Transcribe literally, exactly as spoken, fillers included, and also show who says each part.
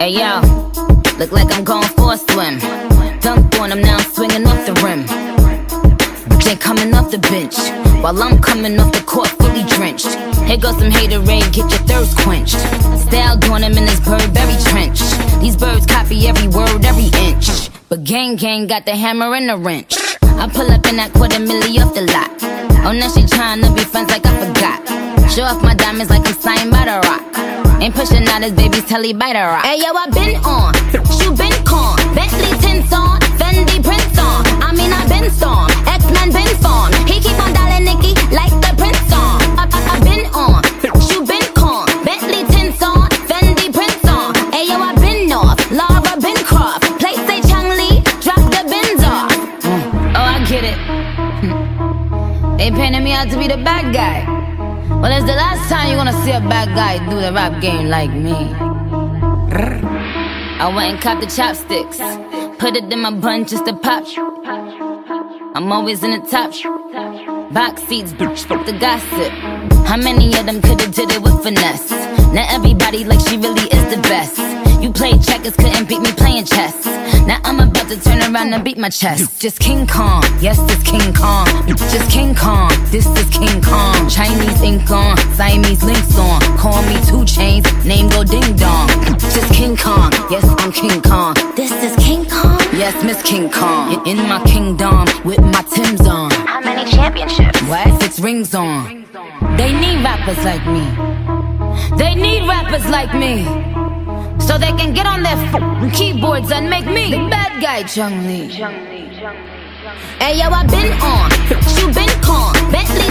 Speaker 1: Hey yo, look like I'm going for a swim. Dunked on him, now I'm swinging off the rim. Bitch ain't coming off the bench, while I'm coming off the court fully drenched. Here goes some haterade, get your thirst quenched. Style doing him in this Burberry trench. These birds copy every word, every inch. But gang gang got the hammer and the wrench. I pull up in that quarter milli off the lot. Oh, now she tryna be friends like I forgot. Show off my diamonds like I'm signed by the rock. Ain't pushing out his baby's telly by the rock. Hey yo, I been on, you been con. Bentley tints on, Fendi prints on. I mean I been storm, X-Men been formed. He keep on dialing Nicki like the Prince song. I, I, I been on, you been con. Bentley tints on, Fendi prints on. Hey yo, I been off, Laura been Croft. Play say Chang Lee, drop the bins off. Mm. Oh, I get it. They painted me out to be the bad guy. Well, it's the last time you're gonna see a bad guy do the rap game like me. I went and copped the chopsticks, put it in my bun just to pop. I'm always in the top. Box seats, bitch, fuck the gossip. How many of them could've did it with finesse? Now everybody like she really is the best. You played checkers, couldn't beat me playing chess. Now I'm about to turn around and beat my chest. Just King Kong, yes, this King Kong. Just King Kong, this is King Kong. Chinese ink on, Siamese links on. Call me two chains, name go ding dong. Just King Kong, yes, I'm King Kong. This is King Kong, yes, Miss King Kong. In my kingdom, with my Timbs on.
Speaker 2: How many championships?
Speaker 1: What? Six rings on. They need rappers like me. They need rappers like me, so they can get on their f***ing keyboards and make me the bad guy, Chung Lee. Hey yo, I been on, you been con. Bentley